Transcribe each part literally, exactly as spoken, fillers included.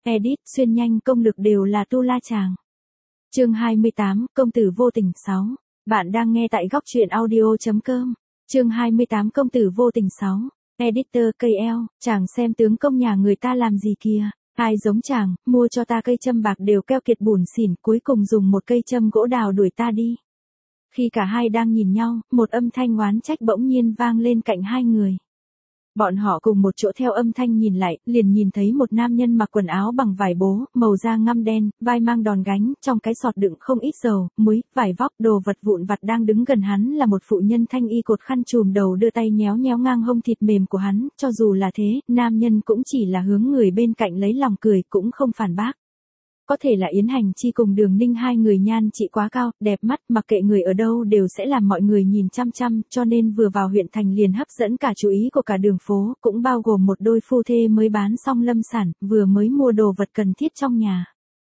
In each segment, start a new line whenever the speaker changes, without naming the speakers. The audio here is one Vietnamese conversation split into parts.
Edit, xuyên nhanh công lực đều là tu la chàng. Chương hai mươi tám, công tử vô tình. sáu. Bạn đang nghe tại góc truyện audio chấm com. Chương hai mươi tám, công tử vô tình. sáu. Editor cây eo, chàng xem tướng công nhà người ta làm gì kìa. Ai giống chàng, mua cho ta cây châm bạc đều keo kiệt bủn xỉn, cuối cùng dùng một cây châm gỗ đào đuổi ta đi. Khi cả hai đang nhìn nhau, một âm thanh oán trách bỗng nhiên vang lên cạnh hai người. Bọn họ cùng một chỗ theo âm thanh nhìn lại, liền nhìn thấy một nam nhân mặc quần áo bằng vải bố, màu da ngăm đen, vai mang đòn gánh, trong cái sọt đựng không ít dầu, muối, vải vóc, đồ vật vụn vặt. Đang đứng gần hắn là một phụ nhân thanh y cột khăn trùm đầu, đưa tay nhéo nhéo ngang hông thịt mềm của hắn. Cho dù là thế, nam nhân cũng chỉ là hướng người bên cạnh lấy lòng cười, cũng không phản bác. Có thể là Yến Hành Chi cùng Đường Ninh hai người nhan trị quá cao, đẹp mắt, mặc kệ người ở đâu đều sẽ làm mọi người nhìn chăm chăm, cho nên vừa vào huyện thành liền hấp dẫn cả chú ý của cả đường phố, cũng bao gồm một đôi phu thê mới bán xong lâm sản, vừa mới mua đồ vật cần thiết trong nhà.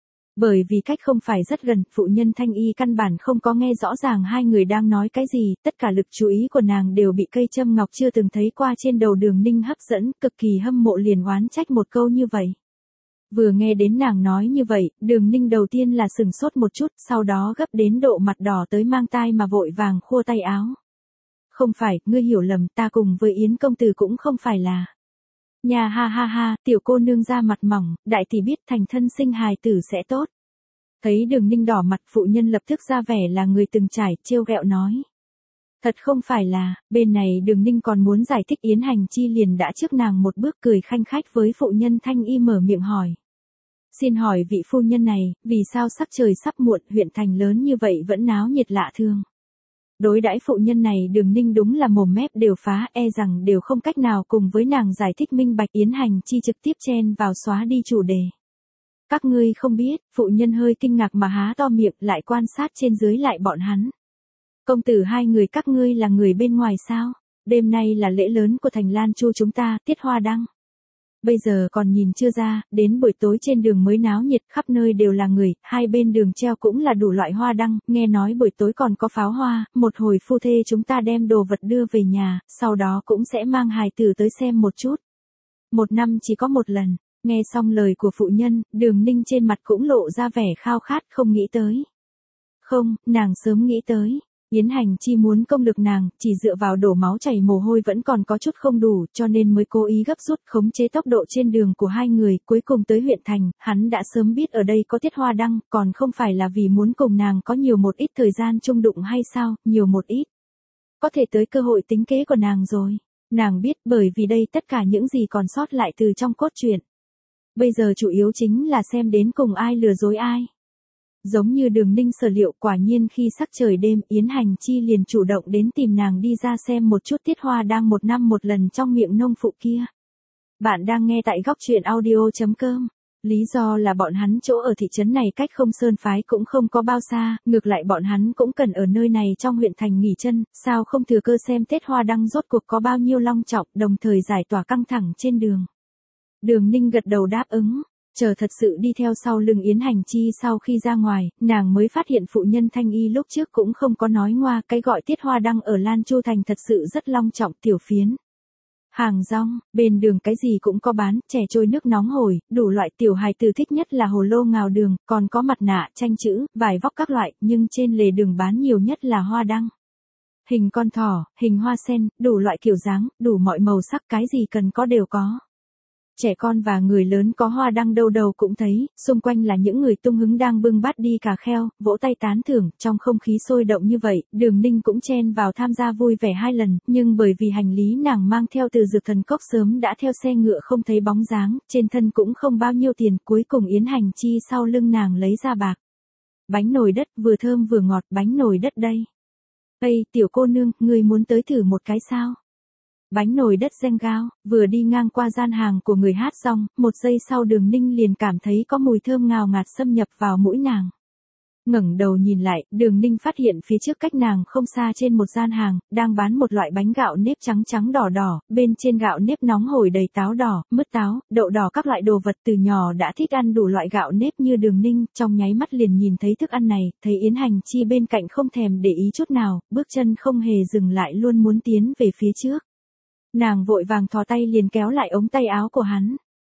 Bởi vì cách không phải rất gần, phụ nhân thanh y căn bản không có nghe rõ ràng hai người đang nói cái gì, tất cả lực chú ý của nàng đều bị cây châm ngọc chưa từng thấy qua trên đầu Đường Ninh hấp dẫn, cực kỳ hâm mộ liền oán trách một câu như vậy. Vừa nghe đến nàng nói như vậy, Đường Ninh đầu tiên là sừng sốt một chút, sau đó gấp đến độ mặt đỏ tới mang tai mà vội vàng khua tay áo. Không phải, ngươi hiểu lầm, ta cùng với Yến công tử cũng không phải là. Nhà ha ha ha, tiểu cô nương ra mặt mỏng, đại tỷ biết thành thân sinh hài tử sẽ tốt. Thấy Đường Ninh đỏ mặt, phụ nhân lập tức ra vẻ là người từng trải, trêu ghẹo nói. Thật không phải là, bên này Đường Ninh còn muốn giải thích, Yến Hành Chi liền đã trước nàng một bước cười khanh khách với phụ nhân thanh y mở miệng hỏi. Xin hỏi vị phu nhân này, vì sao sắc trời sắp muộn, huyện thành lớn như vậy vẫn náo nhiệt lạ thường. Đối đãi phụ nhân này Đường Ninh đúng là mồm mép đều phá, e rằng đều không cách nào cùng với nàng giải thích minh bạch. Yến Hành Chi trực tiếp chen vào xóa đi chủ đề. Các ngươi không biết, phụ nhân hơi kinh ngạc mà há to miệng, lại quan sát trên dưới lại bọn hắn. Công tử hai người các ngươi là người bên ngoài sao? Đêm nay là lễ lớn của thành Lan Chu chúng ta, tiết hoa đăng. Bây giờ còn nhìn chưa ra, đến buổi tối trên đường mới náo nhiệt, khắp nơi đều là người, hai bên đường treo cũng là đủ loại hoa đăng, nghe nói buổi tối còn có pháo hoa, một hồi phu thê chúng ta đem đồ vật đưa về nhà, sau đó cũng sẽ mang hài tử tới xem một chút. Một năm chỉ có một lần, nghe xong lời của phụ nhân, Đường Ninh trên mặt cũng lộ ra vẻ khao khát, không nghĩ tới. Không, nàng sớm nghĩ tới. Yến Hành Chi muốn công lực nàng, chỉ dựa vào đổ máu chảy mồ hôi vẫn còn có chút không đủ, cho nên mới cố ý gấp rút khống chế tốc độ trên đường của hai người, cuối cùng tới huyện thành, hắn đã sớm biết ở đây có tiết hoa đăng, còn không phải là vì muốn cùng nàng có nhiều một ít thời gian chung đụng hay sao, nhiều một ít. Có thể tới cơ hội tính kế của nàng rồi. Nàng biết bởi vì đây tất cả những gì còn sót lại từ trong cốt truyện. Bây giờ chủ yếu chính là xem đến cùng ai lừa dối ai. Giống như Đường Ninh sở liệu, quả nhiên khi sắc trời đêm, Yến Hành Chi liền chủ động đến tìm nàng đi ra xem một chút tiết hoa đang một năm một lần trong miệng nông phụ kia. Bạn đang nghe tại góc truyện audio chấm com. Lý do là bọn hắn chỗ ở thị trấn này cách Không Sơn phái cũng không có bao xa, ngược lại bọn hắn cũng cần ở nơi này trong huyện thành nghỉ chân, sao không thừa cơ xem tiết hoa đăng rốt cuộc có bao nhiêu long trọng, đồng thời giải tỏa căng thẳng trên đường. Đường Ninh gật đầu đáp ứng. Chờ thật sự đi theo sau lưng Yến Hành Chi sau khi ra ngoài, nàng mới phát hiện phụ nhân thanh y lúc trước cũng không có nói ngoa, cái gọi tiết hoa đăng ở Lan Chu thành thật sự rất long trọng, tiểu phiến. Hàng rong, bên đường cái gì cũng có bán, chè trôi nước nóng hổi, đủ loại, tiểu hài tử thích nhất là hồ lô ngào đường, còn có mặt nạ, tranh chữ, vải vóc các loại, nhưng trên lề đường bán nhiều nhất là hoa đăng. Hình con thỏ, hình hoa sen, đủ loại kiểu dáng, đủ mọi màu sắc, cái gì cần có đều có. Trẻ con và người lớn có hoa đăng đâu đầu cũng thấy, xung quanh là những người tung hứng đang bưng bát đi cà kheo, vỗ tay tán thưởng, trong không khí sôi động như vậy, Đường Ninh cũng chen vào tham gia vui vẻ hai lần, nhưng bởi vì hành lý nàng mang theo từ Dược Thần Cốc sớm đã theo xe ngựa không thấy bóng dáng, trên thân cũng không bao nhiêu tiền, cuối cùng Yến Hành Chi sau lưng nàng lấy ra bạc. Bánh nồi đất, vừa thơm vừa ngọt, bánh nồi đất đây. Ây, tiểu cô nương, ngươi muốn tới thử một cái sao? Bánh nồi đất Giang Gao, vừa đi ngang qua gian hàng của người hát rong, một giây sau Đường Ninh liền cảm thấy có mùi thơm ngào ngạt xâm nhập vào mũi nàng. Ngẩng đầu nhìn lại, Đường Ninh phát hiện phía trước cách nàng không xa trên một gian hàng, đang bán một loại bánh gạo nếp trắng trắng đỏ đỏ, bên trên gạo nếp nóng hổi đầy táo đỏ, mứt táo, đậu đỏ các loại đồ vật. Từ nhỏ đã thích ăn đủ loại gạo nếp như Đường Ninh, trong nháy mắt liền nhìn thấy thức ăn này, thấy Yến Hành Chi bên cạnh không thèm để ý chút nào, bước chân không hề dừng lại luôn muốn tiến về phía trước. Nàng vội vàng thò tay liền kéo lại ống tay áo của hắn.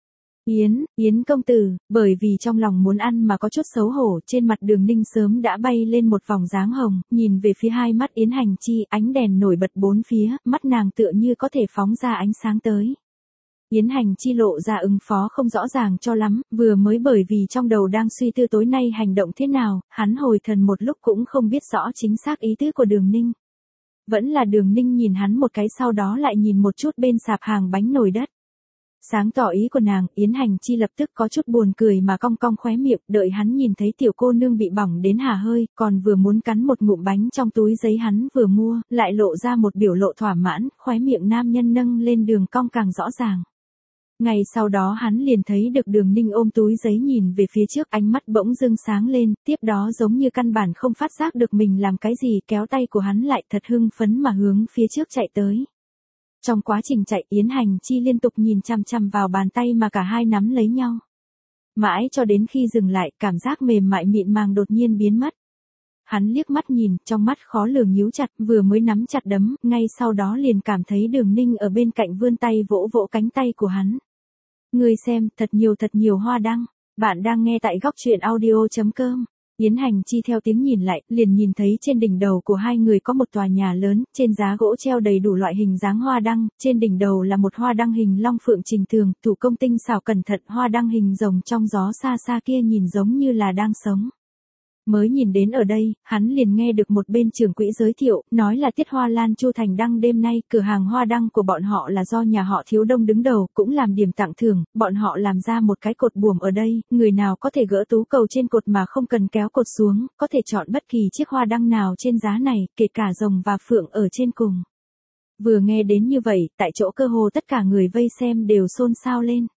Yến, Yến công tử, bởi vì trong lòng muốn ăn mà có chút xấu hổ, trên mặt Đường Ninh sớm đã bay lên một vòng dáng hồng, nhìn về phía hai mắt Yến Hành Chi, ánh đèn nổi bật bốn phía, mắt nàng tựa như có thể phóng ra ánh sáng tới. Yến Hành Chi lộ ra ứng phó không rõ ràng cho lắm, vừa mới bởi vì trong đầu đang suy tư tối nay hành động thế nào, hắn hồi thần một lúc cũng không biết rõ chính xác ý tứ của Đường Ninh. Vẫn là Đường Ninh nhìn hắn một cái sau đó lại nhìn một chút bên sạp hàng bánh nồi đất. Sáng tỏ ý của nàng, Yến Hành Chi lập tức có chút buồn cười mà cong cong khóe miệng, đợi hắn nhìn thấy tiểu cô nương bị bỏng đến hà hơi, còn vừa muốn cắn một ngụm bánh trong túi giấy hắn vừa mua, lại lộ ra một biểu lộ thỏa mãn, khóe miệng nam nhân nâng lên đường cong càng rõ ràng. Ngày sau đó hắn liền thấy được Đường Ninh ôm túi giấy nhìn về phía trước, ánh mắt bỗng dưng sáng lên, tiếp đó giống như căn bản không phát giác được mình làm cái gì, kéo tay của hắn lại thật hưng phấn mà hướng phía trước chạy tới. Trong quá trình chạy, Yến Hành Chi liên tục nhìn chằm chằm vào bàn tay mà cả hai nắm lấy nhau. Mãi cho đến khi dừng lại, cảm giác mềm mại mịn màng đột nhiên biến mất. Hắn liếc mắt nhìn, trong mắt khó lường nhíu chặt, vừa mới nắm chặt đấm, ngay sau đó liền cảm thấy Đường Ninh ở bên cạnh vươn tay vỗ vỗ cánh tay của hắn. Ngươi xem, thật nhiều thật nhiều hoa đăng. Bạn đang nghe tại góc truyện audio chấm com. Yến Hành Chi theo tiếng nhìn lại, liền nhìn thấy trên đỉnh đầu của hai người có một tòa nhà lớn, trên giá gỗ treo đầy đủ loại hình dáng hoa đăng, trên đỉnh đầu là một hoa đăng hình long phượng trình tường, thủ công tinh xảo cẩn thận, hoa đăng hình rồng trong gió xa xa kia nhìn giống như là đang sống. Mới nhìn đến ở đây, hắn liền nghe được một bên trưởng quỹ giới thiệu, nói là Tiết Hoa Lan Chu Thành Đăng đêm nay, cửa hàng hoa đăng của bọn họ là do nhà họ Thiếu Đông đứng đầu, cũng làm điểm tặng thưởng, bọn họ làm ra một cái cột buồm ở đây, người nào có thể gỡ tú cầu trên cột mà không cần kéo cột xuống, có thể chọn bất kỳ chiếc hoa đăng nào trên giá này, kể cả rồng và phượng ở trên cùng. Vừa nghe đến như vậy, tại chỗ cơ hồ tất cả người vây xem đều xôn xao lên.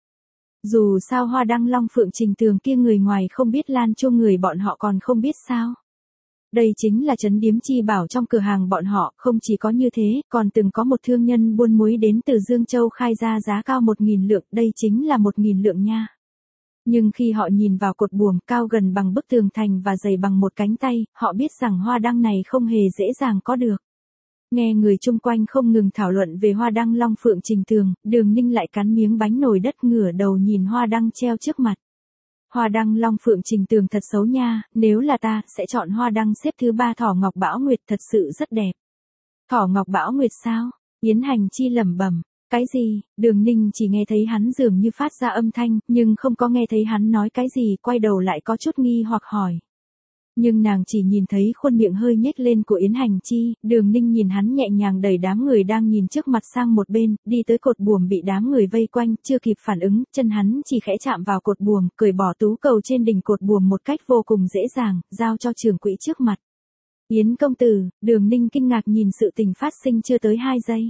Dù sao hoa đăng long phượng trình tường kia người ngoài không biết Lan Chu người bọn họ còn không biết sao. Đây chính là trấn điếm chi bảo trong cửa hàng bọn họ, không chỉ có như thế, còn từng có một thương nhân buôn muối đến từ Dương Châu khai ra giá cao một nghìn lượng, đây chính là một nghìn lượng nha. Nhưng khi họ nhìn vào cột buồm cao gần bằng bức tường thành và dày bằng một cánh tay, họ biết rằng hoa đăng này không hề dễ dàng có được. Nghe người chung quanh không ngừng thảo luận về hoa đăng long phượng trình tường, Đường Ninh lại cắn miếng bánh nồi đất ngửa đầu nhìn hoa đăng treo trước mặt. Hoa đăng long phượng trình tường thật xấu nha, nếu là ta, sẽ chọn hoa đăng xếp thứ ba Thỏ Ngọc Bão Nguyệt, thật sự rất đẹp. Thỏ Ngọc Bão Nguyệt sao? Yến Hành Chi lẩm bẩm. Cái gì? Đường Ninh chỉ nghe thấy hắn dường như phát ra âm thanh, nhưng không có nghe thấy hắn nói cái gì, quay đầu lại có chút nghi hoặc hỏi. Nhưng nàng chỉ nhìn thấy khuôn miệng hơi nhếch lên của Yến Hành Chi, Đường Ninh nhìn hắn nhẹ nhàng đẩy đám người đang nhìn trước mặt sang một bên, đi tới cột buồm bị đám người vây quanh, chưa kịp phản ứng, chân hắn chỉ khẽ chạm vào cột buồm, cởi bỏ tú cầu trên đỉnh cột buồm một cách vô cùng dễ dàng, giao cho trưởng quỹ trước mặt. Yến công tử, Đường Ninh kinh ngạc nhìn sự tình phát sinh chưa tới hai giây.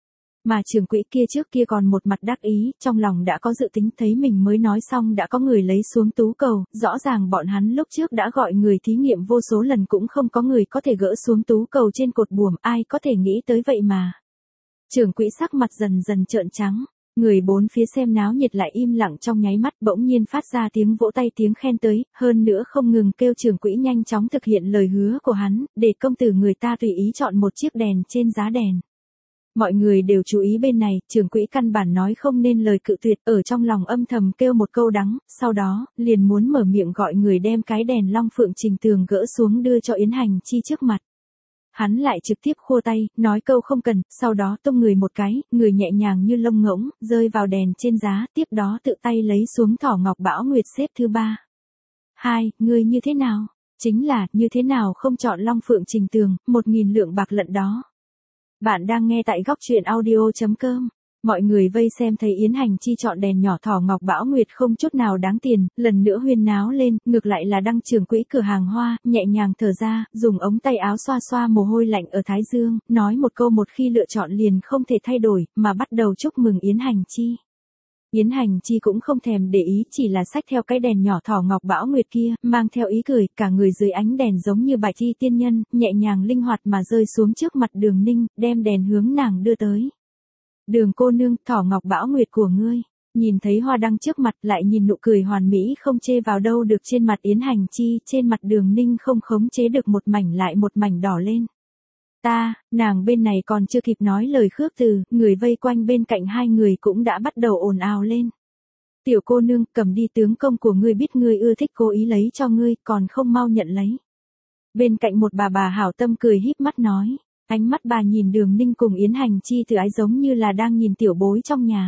Mà trưởng quỹ kia trước kia còn một mặt đắc ý, trong lòng đã có dự tính, thấy mình mới nói xong đã có người lấy xuống tú cầu, rõ ràng bọn hắn lúc trước đã gọi người thí nghiệm vô số lần cũng không có người có thể gỡ xuống tú cầu trên cột buồm, ai có thể nghĩ tới vậy mà. Trưởng quỹ sắc mặt dần dần trợn trắng, người bốn phía xem náo nhiệt lại im lặng trong nháy mắt, bỗng nhiên phát ra tiếng vỗ tay tiếng khen tới, hơn nữa không ngừng kêu trưởng quỹ nhanh chóng thực hiện lời hứa của hắn, để công tử người ta tùy ý chọn một chiếc đèn trên giá đèn. Mọi người đều chú ý bên này, trưởng quỹ căn bản nói không nên lời cự tuyệt, ở trong lòng âm thầm kêu một câu đắng, sau đó, liền muốn mở miệng gọi người đem cái đèn long phượng trình tường gỡ xuống đưa cho Yến Hành Chi trước mặt. Hắn lại trực tiếp khua tay, nói câu không cần, sau đó tung người một cái, người nhẹ nhàng như lông ngỗng, rơi vào đèn trên giá, tiếp đó tự tay lấy xuống Thỏ Ngọc Bão Nguyệt xếp thứ ba. Hai, người như thế nào? Chính là, như thế nào không chọn long phượng trình tường, một nghìn lượng bạc lận đó. Bạn đang nghe tại góc truyện audio chấm com. Mọi người vây xem thấy Yến Hành Chi chọn đèn nhỏ Thỏ Ngọc Bão Nguyệt không chút nào đáng tiền, lần nữa huyên náo lên, ngược lại là Đăng trưởng quỹ cửa hàng hoa, nhẹ nhàng thở ra, dùng ống tay áo xoa xoa mồ hôi lạnh ở thái dương, nói một câu một khi lựa chọn liền không thể thay đổi, mà bắt đầu chúc mừng Yến Hành Chi. Yến Hành Chi cũng không thèm để ý, chỉ là xách theo cái đèn nhỏ Thỏ Ngọc Bão Nguyệt kia, mang theo ý cười, cả người dưới ánh đèn giống như bạch y tiên nhân, nhẹ nhàng linh hoạt mà rơi xuống trước mặt Đường Ninh, đem đèn hướng nàng đưa tới. Đường cô nương, Thỏ Ngọc Bão Nguyệt của ngươi. Nhìn thấy hoa đăng trước mặt, lại nhìn nụ cười hoàn mỹ không chê vào đâu được trên mặt Yến Hành Chi, trên mặt Đường Ninh không khống chế được một mảnh lại một mảnh đỏ lên. Ta, nàng bên này còn chưa kịp nói lời khước từ, người vây quanh bên cạnh hai người cũng đã bắt đầu ồn ào lên. Tiểu cô nương, cầm đi, tướng công của ngươi biết ngươi ưa thích cố ý lấy cho ngươi, còn không mau nhận lấy. Bên cạnh một bà bà hảo tâm cười híp mắt nói, ánh mắt bà nhìn Đường Ninh cùng Yến Hành Chi từ ái giống như là đang nhìn tiểu bối trong nhà.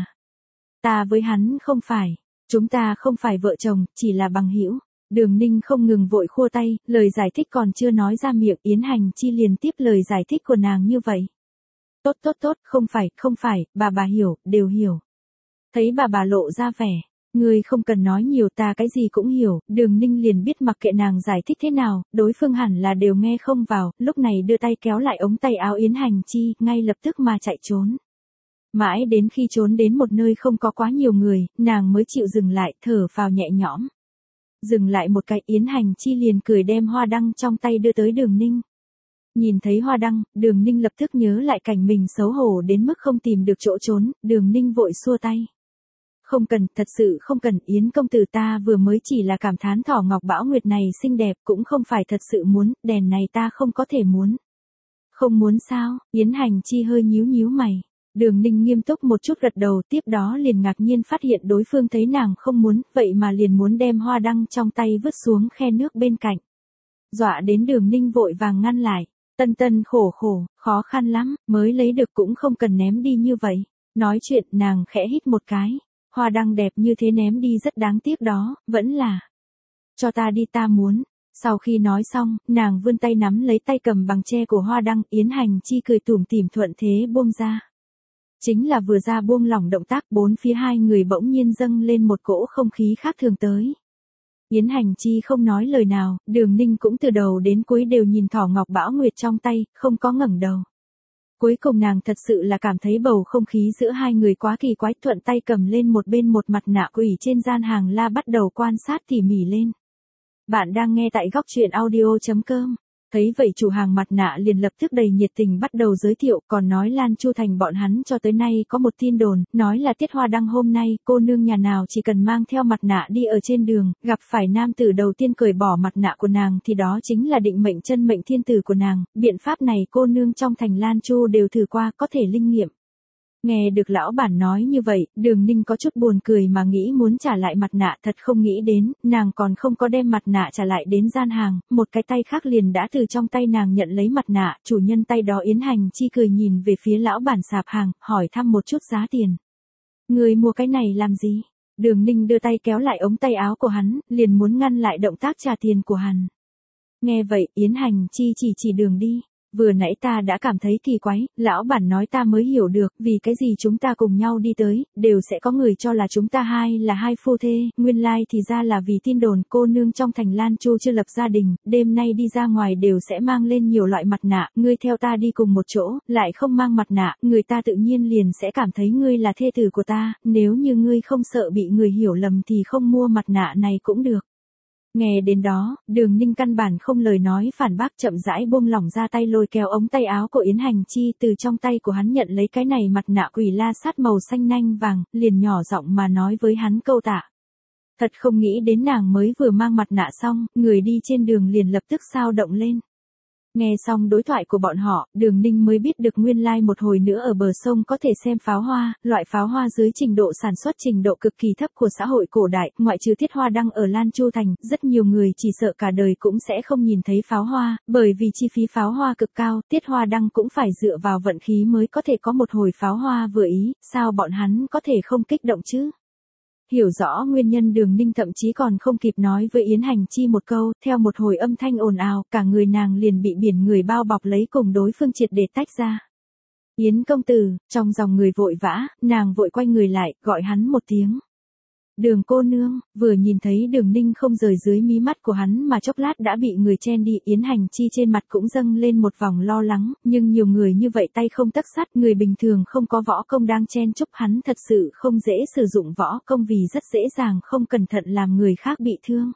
Ta với hắn không phải, chúng ta không phải vợ chồng, chỉ là bằng hữu. Đường Ninh không ngừng vội khua tay, lời giải thích còn chưa nói ra miệng, Yến Hành Chi liền tiếp lời giải thích của nàng như vậy. Tốt tốt tốt, không phải, không phải, bà bà hiểu, đều hiểu. Thấy bà bà lộ ra vẻ, ngươi không cần nói nhiều, ta cái gì cũng hiểu. Đường Ninh liền biết mặc kệ nàng giải thích thế nào, đối phương hẳn là đều nghe không vào, lúc này đưa tay kéo lại ống tay áo Yến Hành Chi, ngay lập tức mà chạy trốn. Mãi đến khi trốn đến một nơi không có quá nhiều người, nàng mới chịu dừng lại, thở phào nhẹ nhõm. Dừng lại một cái, Yến Hành Chi liền cười đem hoa đăng trong tay đưa tới Đường Ninh. Nhìn thấy hoa đăng, Đường Ninh lập tức nhớ lại cảnh mình xấu hổ đến mức không tìm được chỗ trốn, Đường Ninh vội xua tay. Không cần, thật sự không cần, Yến công tử, ta vừa mới chỉ là cảm thán thỏ ngọc bão nguyệt này xinh đẹp, cũng không phải thật sự muốn, đèn này ta không có thể muốn. Không muốn sao? Yến Hành Chi hơi nhíu nhíu mày. Đường Ninh nghiêm túc một chút gật đầu, tiếp đó liền ngạc nhiên phát hiện đối phương thấy nàng không muốn, vậy mà liền muốn đem hoa đăng trong tay vứt xuống khe nước bên cạnh. Dọa đến Đường Ninh vội vàng ngăn lại, tân tân khổ khổ, khó khăn lắm, mới lấy được cũng không cần ném đi như vậy. Nói chuyện nàng khẽ hít một cái, hoa đăng đẹp như thế ném đi rất đáng tiếc đó, vẫn là. Cho ta đi, ta muốn. Sau khi nói xong, nàng vươn tay nắm lấy tay cầm bằng tre của hoa đăng, Yến Hành Chi cười tủm tỉm thuận thế buông ra. Chính là vừa ra buông lỏng động tác, bốn phía hai người bỗng nhiên dâng lên một cỗ không khí khác thường tới. Yến Hành Chi không nói lời nào, Đường Ninh cũng từ đầu đến cuối đều nhìn thỏ ngọc bão nguyệt trong tay, không có ngẩng đầu. Cuối cùng nàng thật sự là cảm thấy bầu không khí giữa hai người quá kỳ quái, thuận tay cầm lên một bên một mặt nạ quỷ trên gian hàng la bắt đầu quan sát tỉ mỉ lên. Bạn đang nghe tại góc truyện audio chấm com. Thấy vậy chủ hàng mặt nạ liền lập tức đầy nhiệt tình bắt đầu giới thiệu, còn nói Lan Chu Thành bọn hắn cho tới nay có một tin đồn, nói là tiết hoa đăng hôm nay, cô nương nhà nào chỉ cần mang theo mặt nạ đi ở trên đường, gặp phải nam tử đầu tiên cởi bỏ mặt nạ của nàng thì đó chính là định mệnh chân mệnh thiên tử của nàng, biện pháp này cô nương trong thành Lan Chu đều thử qua, có thể linh nghiệm. Nghe được lão bản nói như vậy, Đường Ninh có chút buồn cười mà nghĩ muốn trả lại mặt nạ, thật không nghĩ đến, nàng còn không có đem mặt nạ trả lại đến gian hàng, một cái tay khác liền đã từ trong tay nàng nhận lấy mặt nạ, chủ nhân tay đó Yến Hành Chi cười nhìn về phía lão bản sạp hàng, hỏi thăm một chút giá tiền. Người mua cái này làm gì? Đường Ninh đưa tay kéo lại ống tay áo của hắn, liền muốn ngăn lại động tác trả tiền của hắn. Nghe vậy, Yến Hành Chi chỉ chỉ đường đi. Vừa nãy ta đã cảm thấy kỳ quái, lão bản nói ta mới hiểu được, vì cái gì chúng ta cùng nhau đi tới, đều sẽ có người cho là chúng ta hai là hai phu thê, nguyên lai thì ra là vì tin đồn cô nương trong thành Lan Chu chưa lập gia đình, đêm nay đi ra ngoài đều sẽ mang lên nhiều loại mặt nạ, ngươi theo ta đi cùng một chỗ, lại không mang mặt nạ, người ta tự nhiên liền sẽ cảm thấy ngươi là thê tử của ta, nếu như ngươi không sợ bị người hiểu lầm thì không mua mặt nạ này cũng được. Nghe đến đó, Đường Ninh căn bản không lời nói phản bác, chậm rãi buông lỏng ra tay lôi kéo ống tay áo của Yến Hành Chi, từ trong tay của hắn nhận lấy cái này mặt nạ quỷ la sát màu xanh nanh vàng, liền nhỏ giọng mà nói với hắn câu tạ. Thật không nghĩ đến nàng mới vừa mang mặt nạ xong, người đi trên đường liền lập tức sao động lên. Nghe xong đối thoại của bọn họ, Đường Ninh mới biết được nguyên lai like một hồi nữa ở bờ sông có thể xem pháo hoa, loại pháo hoa dưới trình độ sản xuất trình độ cực kỳ thấp của xã hội cổ đại, ngoại trừ tiết hoa đăng ở Lan Chu Thành, rất nhiều người chỉ sợ cả đời cũng sẽ không nhìn thấy pháo hoa, bởi vì chi phí pháo hoa cực cao, tiết hoa đăng cũng phải dựa vào vận khí mới có thể có một hồi pháo hoa vừa ý, sao bọn hắn có thể không kích động chứ? Hiểu rõ nguyên nhân, Đường Ninh thậm chí còn không kịp nói với Yến Hành Chi một câu, theo một hồi âm thanh ồn ào, cả người nàng liền bị biển người bao bọc lấy cùng đối phương triệt để tách ra. Yến công tử, trong dòng người vội vã, nàng vội quay người lại, gọi hắn một tiếng. Đường cô nương, vừa nhìn thấy Đường Ninh không rời dưới mí mắt của hắn mà chốc lát đã bị người chen đi, Yến Hành Chi trên mặt cũng dâng lên một vòng lo lắng, nhưng nhiều người như vậy tay không tấc sắt, người bình thường không có võ công đang chen chúc hắn thật sự không dễ sử dụng võ công vì rất dễ dàng không cẩn thận làm người khác bị thương.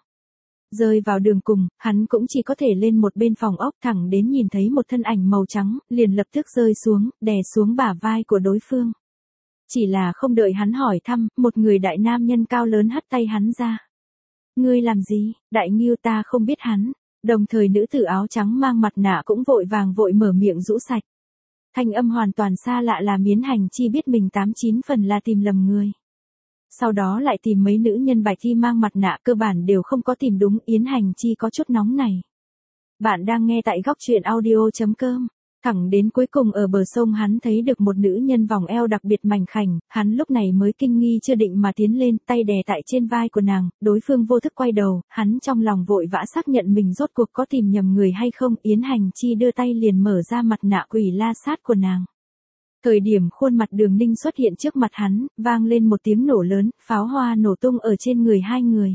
Rơi vào đường cùng, hắn cũng chỉ có thể lên một bên phòng ốc thẳng đến nhìn thấy một thân ảnh màu trắng, liền lập tức rơi xuống, đè xuống bả vai của đối phương. Chỉ là không đợi hắn hỏi thăm, một người đại nam nhân cao lớn hất tay hắn ra. Ngươi làm gì, đại nghiêu, ta không biết hắn. Đồng thời nữ tử áo trắng mang mặt nạ cũng vội vàng vội mở miệng rũ sạch. Thanh âm hoàn toàn xa lạ làm Yến Hành Chi biết mình tám chín phần là tìm lầm người. sau đó lại tìm mấy nữ nhân bạch y mang mặt nạ, cơ bản đều không có tìm đúng. Yến Hành Chi có chút nóng này. Bạn đang nghe tại góc truyện audio.com. Thẳng đến cuối cùng ở bờ sông hắn thấy được một nữ nhân vòng eo đặc biệt mảnh khảnh, hắn lúc này mới kinh nghi chưa định mà tiến lên, tay đè tại trên vai của nàng, đối phương vô thức quay đầu, hắn trong lòng vội vã xác nhận mình rốt cuộc có tìm nhầm người hay không. Yến Hành Chi đưa tay liền mở ra mặt nạ quỷ la sát của nàng. Thời điểm khuôn mặt Đường Ninh xuất hiện trước mặt hắn, vang lên một tiếng nổ lớn, pháo hoa nổ tung ở trên người hai người.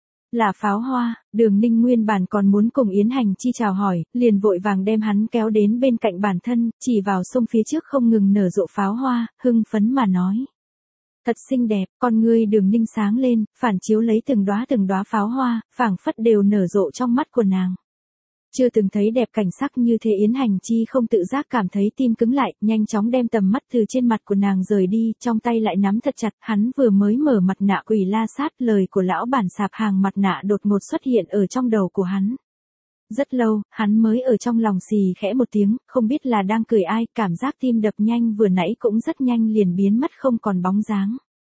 Là pháo hoa. Đường Ninh nguyên bản còn muốn cùng Yến Hành Chi chào hỏi, liền vội vàng đem hắn kéo đến bên cạnh bản thân, chỉ vào sông phía trước không ngừng nở rộ pháo hoa, hưng phấn mà nói. Thật xinh đẹp. Con ngươi Đường Ninh sáng lên, phản chiếu lấy từng đóa từng đóa pháo hoa, phảng phất đều nở rộ trong mắt của nàng. Chưa từng thấy đẹp cảnh sắc như thế. Yến Hành Chi không tự giác cảm thấy tim cứng lại, nhanh chóng đem tầm mắt từ trên mặt của nàng rời đi, trong tay lại nắm thật chặt. Hắn vừa mới mở mặt nạ quỷ la sát, lời của lão bản sạp hàng mặt nạ đột ngột xuất hiện ở trong đầu của hắn. Rất lâu, hắn mới ở trong lòng xì khẽ một tiếng, không biết là đang cười ai, cảm giác tim đập nhanh vừa nãy cũng rất nhanh liền biến mất không còn bóng dáng.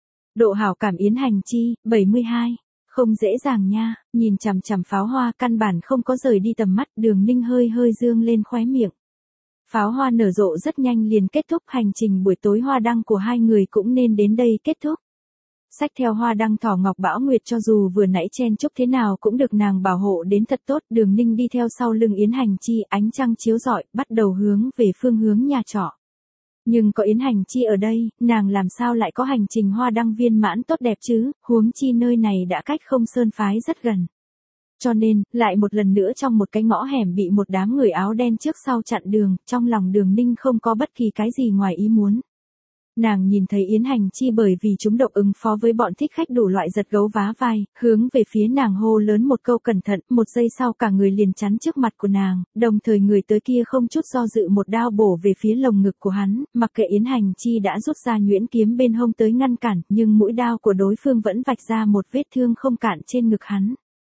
Độ hảo cảm Yến Hành Chi, bảy mươi hai. Không dễ dàng nha, nhìn chằm chằm pháo hoa căn bản không có rời đi tầm mắt. Đường Ninh hơi hơi dương lên khóe miệng. Pháo hoa nở rộ rất nhanh liền kết thúc, hành trình buổi tối hoa đăng của hai người cũng nên đến đây kết thúc. Xách theo hoa đăng thỏ ngọc bão nguyệt cho dù vừa nãy chen chúc thế nào cũng được nàng bảo hộ đến thật tốt. Đường Ninh đi theo sau lưng Yến Hành Chi, ánh trăng chiếu rọi, bắt đầu hướng về phương hướng nhà trọ. Nhưng có Yến Hành Chi ở đây, nàng làm sao lại có hành trình hoa đăng viên mãn tốt đẹp chứ, huống chi nơi này đã cách Không Sơn phái rất gần. Cho nên, lại một lần nữa trong một cái ngõ hẻm bị một đám người áo đen trước sau chặn đường, trong lòng Đường Ninh không có bất kỳ cái gì ngoài ý muốn. Nàng nhìn thấy Yến Hành Chi bởi vì chúng độc ứng phó với bọn thích khách đủ loại giật gấu vá vai, hướng về phía nàng hô lớn một câu cẩn thận, một giây sau cả người liền chắn trước mặt của nàng, đồng thời người tới kia không chút do dự một đao bổ về phía lồng ngực của hắn, mặc kệ Yến Hành Chi đã rút ra nhuyễn kiếm bên hông tới ngăn cản, nhưng mũi đao của đối phương vẫn vạch ra một vết thương không cạn trên ngực hắn.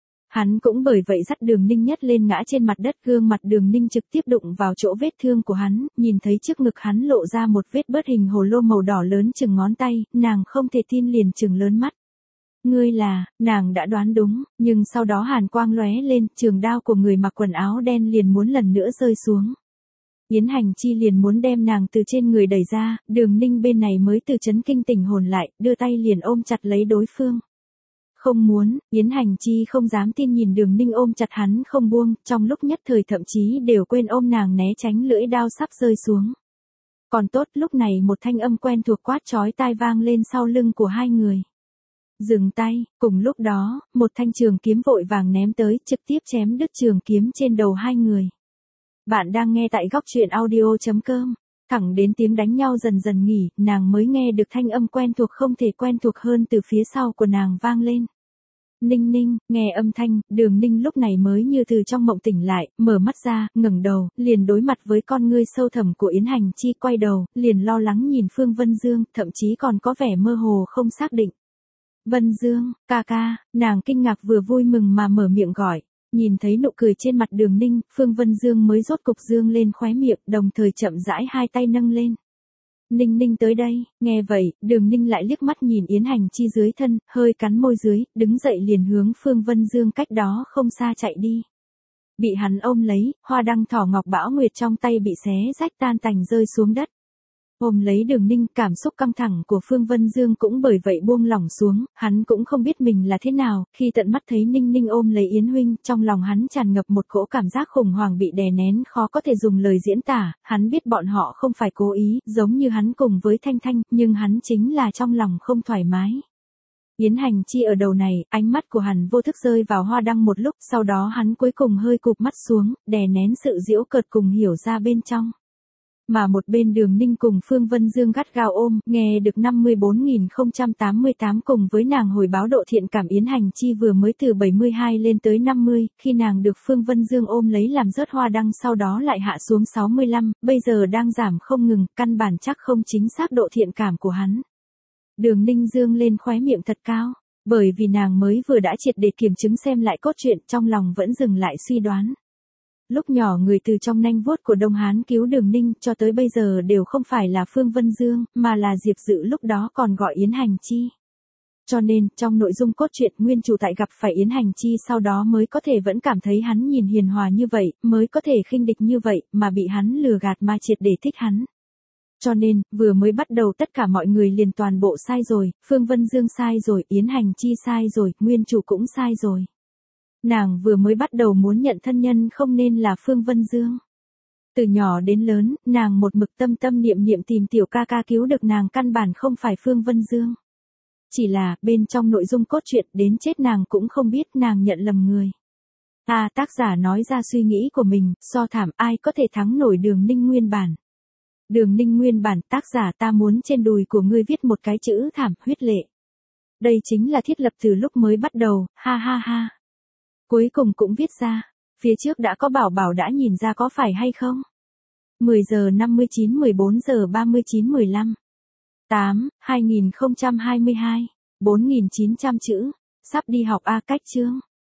Hắn cũng bởi vậy dắt Đường Ninh nhất lên ngã trên mặt đất, gương mặt Đường Ninh trực tiếp đụng vào chỗ vết thương của hắn, nhìn thấy trước ngực hắn lộ ra một vết bớt hình hồ lô màu đỏ lớn chừng ngón tay, nàng không thể tin liền trừng lớn mắt. Ngươi là, nàng đã đoán đúng, nhưng sau đó hàn quang lóe lên, trường đao của người mặc quần áo đen liền muốn lần nữa rơi xuống. Yến Hành Chi liền muốn đem nàng từ trên người đẩy ra, Đường Ninh bên này mới từ chấn kinh tỉnh hồn lại, đưa tay liền ôm chặt lấy đối phương. Không muốn. Yến Hành Chi không dám tin nhìn Đường Ninh ôm chặt hắn không buông, trong lúc nhất thời thậm chí đều quên ôm nàng né tránh lưỡi đao sắp rơi xuống. Còn tốt, lúc này một thanh âm quen thuộc quát chói tai vang lên sau lưng của hai người. Dừng tay. Cùng lúc đó, một thanh trường kiếm vội vàng ném tới, trực tiếp chém đứt trường kiếm trên đầu hai người. Bạn đang nghe tại góc truyện audio.com. Thẳng đến tiếng đánh nhau dần dần nghỉ, nàng mới nghe được thanh âm quen thuộc không thể quen thuộc hơn từ phía sau của nàng vang lên. Ninh Ninh. Nghe âm thanh, Đường Ninh lúc này mới như từ trong mộng tỉnh lại, mở mắt ra, ngẩng đầu, liền đối mặt với con ngươi sâu thẳm của Yến Hành Chi, quay đầu, liền lo lắng nhìn Phương Vân Dương, thậm chí còn có vẻ mơ hồ không xác định. Vân Dương, ca ca. Nàng kinh ngạc vừa vui mừng mà mở miệng gọi. Nhìn thấy nụ cười trên mặt Đường Ninh, Phương Vân Dương mới rốt cục dương lên khóe miệng, đồng thời chậm rãi hai tay nâng lên. Ninh Ninh tới đây. Nghe vậy, Đường Ninh lại liếc mắt nhìn Yến Hành Chi dưới thân, hơi cắn môi dưới, đứng dậy liền hướng Phương Vân Dương cách đó không xa chạy đi. Bị hắn ôm lấy, hoa đăng thỏ ngọc bão nguyệt trong tay bị xé rách tan tành rơi xuống đất. Ôm lấy Đường Ninh, cảm xúc căng thẳng của Phương Vân Dương cũng bởi vậy buông lỏng xuống, hắn cũng không biết mình là thế nào, khi tận mắt thấy Ninh Ninh ôm lấy Yến huynh, trong lòng hắn tràn ngập một cỗ cảm giác khủng hoảng bị đè nén khó có thể dùng lời diễn tả, hắn biết bọn họ không phải cố ý, giống như hắn cùng với Thanh Thanh, nhưng hắn chính là trong lòng không thoải mái. Yến Hành Chi ở đầu này, ánh mắt của hắn vô thức rơi vào hoa đăng một lúc, sau đó hắn cuối cùng hơi cụp mắt xuống, đè nén sự giễu cợt cùng hiểu ra bên trong. Mà một bên Đường Ninh cùng Phương Vân Dương gắt gao ôm, nghe được năm mươi bốn nghìn không trăm tám mươi tám cùng với nàng hồi báo độ thiện cảm Yến Hành Chi vừa mới từ bảy mươi hai lên tới năm mươi, khi nàng được Phương Vân Dương ôm lấy làm rớt hoa đăng sau đó lại hạ xuống sáu mươi lăm, bây giờ đang giảm không ngừng, căn bản chắc không chính xác độ thiện cảm của hắn. Đường Ninh dương lên khóe miệng thật cao, bởi vì nàng mới vừa đã triệt để kiểm chứng xem lại cốt truyện, trong lòng vẫn dừng lại suy đoán. Lúc nhỏ người từ trong nanh vuốt của Đông Hán cứu Đường Ninh cho tới bây giờ đều không phải là Phương Vân Dương, mà là Diệp Dự lúc đó còn gọi Yến Hành Chi. Cho nên, trong nội dung cốt truyện, nguyên chủ tại gặp phải Yến Hành Chi sau đó mới có thể vẫn cảm thấy hắn nhìn hiền hòa như vậy, mới có thể khinh địch như vậy, mà bị hắn lừa gạt mà triệt để thích hắn. Cho nên, vừa mới bắt đầu tất cả mọi người liền toàn bộ sai rồi, Phương Vân Dương sai rồi, Yến Hành Chi sai rồi, nguyên chủ cũng sai rồi. Nàng vừa mới bắt đầu muốn nhận thân nhân không nên là Phương Vân Dương. Từ nhỏ đến lớn, nàng một mực tâm tâm niệm niệm tìm tiểu ca ca cứu được nàng căn bản không phải Phương Vân Dương. Chỉ là, bên trong nội dung cốt truyện đến chết nàng cũng không biết nàng nhận lầm người. À, tác giả nói ra suy nghĩ của mình, so thảm ai có thể thắng nổi Đường Ninh nguyên bản. Đường Ninh nguyên bản, tác giả ta muốn trên đùi của ngươi viết một cái chữ thảm, huyết lệ. Đây chính là thiết lập từ lúc mới bắt đầu, ha ha ha. Cuối cùng cũng viết ra, phía trước đã có bảo bảo đã nhìn ra có phải hay không? mười giờ năm mươi chín mười bốn giờ ba mươi chín mười lăm. tám, hai nghìn không trăm hai mươi hai, bốn nghìn chín trăm chữ, sắp đi học A cách chương.